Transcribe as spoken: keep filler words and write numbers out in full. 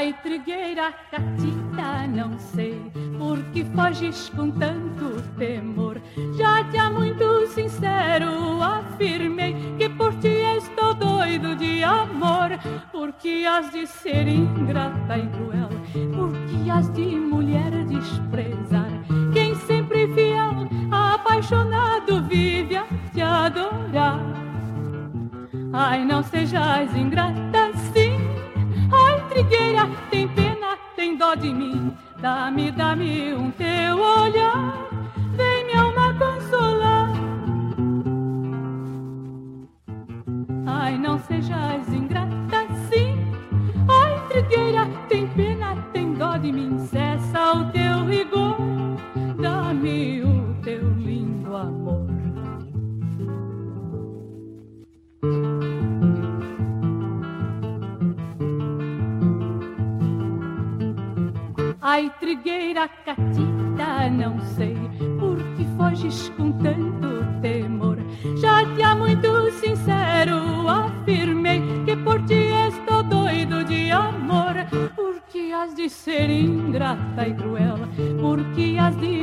Ai, trigueira catita, não sei por que foges com tanto temor. Já te há muito sincero afirmei que por ti estou doido de amor. Porque has de ser ingrata e cruel, porque has de mulher desprezar quem sempre fiel, apaixonado vive a te adorar. Ai, não sejas ingrata assim. Ai, trigueira, tem pena, tem dó de mim. Dá-me, dá-me um teu olhar, vem minha alma consolar. Ai, não sejas ingrata assim. Ai, trigueira, tem pena, tem dó de mim. Cessa o teu rigor, dá-me o teu lindo amor. Ai, trigueira catita, não sei por que foges com tanto temor. Já te há muito sincero afirmei que por ti estou doido de amor. Porque has de ser ingrata e cruel, porque has de